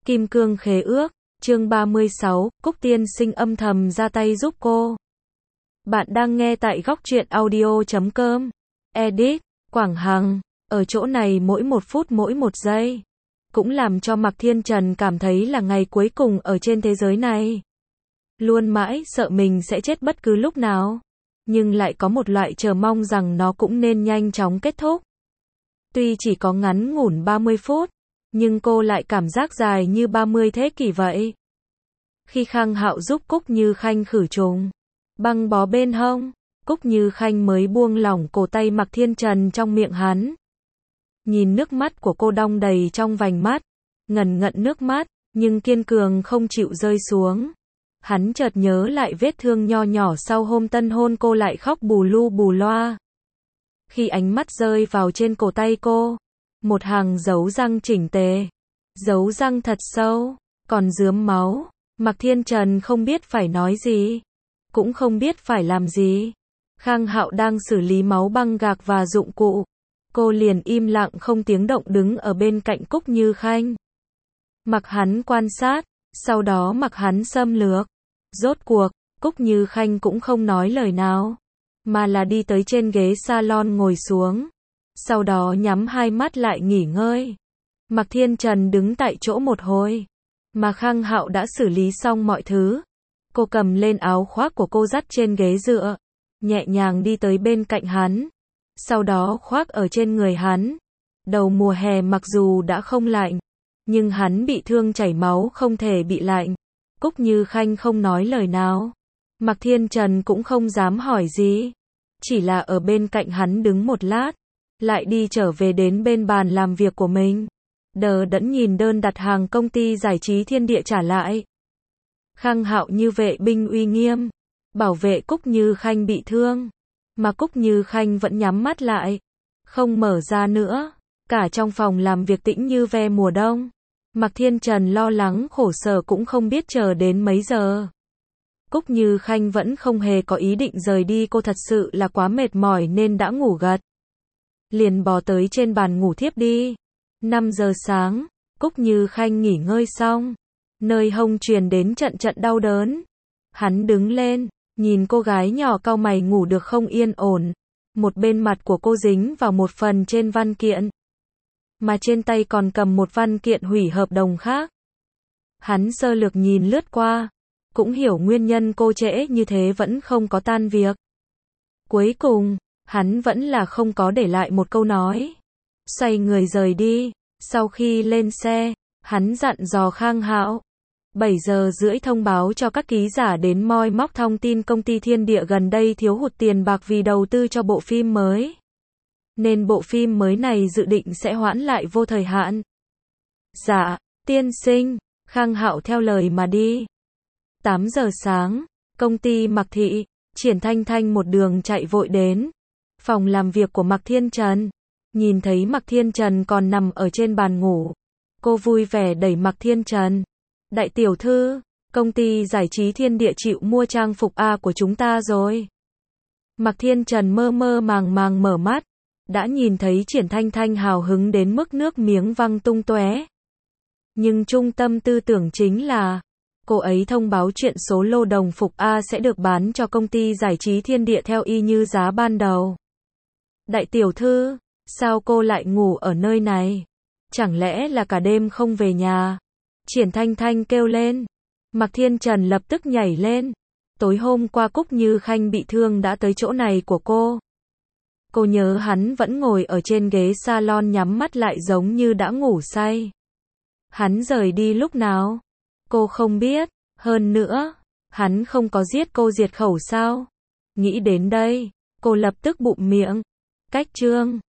Kim cương khế ước, chương 36, Cúc tiên sinh âm thầm ra tay giúp cô. Bạn đang nghe tại góc truyện audio.com. Edit, Quảng Hằng, ở chỗ này mỗi một phút mỗi một giây. Cũng làm cho Mạc Thiên Trần cảm thấy là ngày cuối cùng ở trên thế giới này. Luôn mãi sợ mình sẽ chết bất cứ lúc nào. Nhưng lại có một loại chờ mong rằng nó cũng nên nhanh chóng kết thúc. Tuy chỉ có ngắn ngủn 30 phút, nhưng cô lại cảm giác dài như 30 thế kỷ vậy. Khi Khang Hạo giúp Cúc Như Khanh khử trùng, băng bó bên hông, Cúc Như Khanh mới buông lỏng cổ tay Mạc Thiên Trần trong miệng hắn. Nhìn nước mắt của cô đong đầy trong vành mắt, ngần ngận nước mắt, nhưng kiên cường không chịu rơi xuống. Hắn chợt nhớ lại vết thương nho nhỏ sau hôm tân hôn cô lại khóc bù lu bù loa. Khi ánh mắt rơi vào trên cổ tay cô, một hàng dấu răng chỉnh tề, dấu răng thật sâu, còn rướm máu. Mạc Thiên Trần không biết phải nói gì, cũng không biết phải làm gì. Khang Hạo đang xử lý máu băng gạc và dụng cụ. Cô liền im lặng không tiếng động đứng ở bên cạnh Cúc Như Khanh. Mặc hắn quan sát, sau đó mặc hắn xâm lược. Rốt cuộc, Cúc Như Khanh cũng không nói lời nào, mà là đi tới trên ghế salon ngồi xuống. Sau đó nhắm hai mắt lại nghỉ ngơi. Mạc Thiên Trần đứng tại chỗ một hồi, mà Khang Hạo đã xử lý xong mọi thứ. Cô cầm lên áo khoác của cô dắt trên ghế dựa, nhẹ nhàng đi tới bên cạnh hắn. Sau đó khoác ở trên người hắn. Đầu mùa hè mặc dù đã không lạnh, nhưng hắn bị thương chảy máu không thể bị lạnh. Cúc Như Khanh không nói lời nào. Mạc Thiên Trần cũng không dám hỏi gì. Chỉ là ở bên cạnh hắn đứng một lát, lại đi trở về đến bên bàn làm việc của mình. Đờ đẫn nhìn đơn đặt hàng công ty giải trí Thiên Địa trả lại. Khang Hạo như vệ binh uy nghiêm, bảo vệ Cúc Như Khanh bị thương. Mà Cúc Như Khanh vẫn nhắm mắt lại, không mở ra nữa. Cả trong phòng làm việc tĩnh như ve mùa đông. Mạc Thiên Trần lo lắng khổ sở cũng không biết chờ đến mấy giờ. Cúc Như Khanh vẫn không hề có ý định rời đi, cô thật sự là quá mệt mỏi nên đã ngủ gật. Liền bò tới trên bàn ngủ thiếp đi. 5 giờ sáng, Cúc Như Khanh nghỉ ngơi xong, nơi hông truyền đến trận trận đau đớn. Hắn đứng lên, nhìn cô gái nhỏ cau mày ngủ được không yên ổn. Một bên mặt của cô dính vào một phần trên văn kiện, mà trên tay còn cầm một văn kiện hủy hợp đồng khác. Hắn sơ lược nhìn lướt qua, cũng hiểu nguyên nhân cô trễ như thế vẫn không có tan việc. Cuối cùng, hắn vẫn là không có để lại một câu nói. Xoay người rời đi. Sau khi lên xe, hắn dặn dò Khang Hạo. 7 giờ rưỡi thông báo cho các ký giả đến moi móc thông tin công ty Thiên Địa gần đây thiếu hụt tiền bạc vì đầu tư cho bộ phim mới. Nên bộ phim mới này dự định sẽ hoãn lại vô thời hạn. Dạ, tiên sinh. Khang Hạo theo lời mà đi. 8 giờ sáng, công ty Mạc Thị, Triển Thanh Thanh một đường chạy vội đến phòng làm việc của Mạc Thiên Trần. Nhìn thấy Mạc Thiên Trần còn nằm ở trên bàn ngủ, cô vui vẻ đẩy Mạc Thiên Trần. Đại tiểu thư, công ty giải trí Thiên Địa chịu mua trang phục A của chúng ta rồi. Mạc Thiên Trần mơ mơ màng màng mở mắt, đã nhìn thấy Triển Thanh Thanh hào hứng đến mức nước miếng văng tung tóe. Nhưng trung tâm tư tưởng chính là, cô ấy thông báo chuyện số lô đồng phục A sẽ được bán cho công ty giải trí Thiên Địa theo y như giá ban đầu. Đại tiểu thư, sao cô lại ngủ ở nơi này? Chẳng lẽ là cả đêm không về nhà? Triển Thanh Thanh kêu lên. Mạc Thiên Trần lập tức nhảy lên. Tối hôm qua Cúc Như Khanh bị thương đã tới chỗ này của cô. Cô nhớ hắn vẫn ngồi ở trên ghế salon nhắm mắt lại giống như đã ngủ say. Hắn rời đi lúc nào? Cô không biết. Hơn nữa, hắn không có giết cô diệt khẩu sao? Nghĩ đến đây, cô lập tức bụm miệng. Cách chương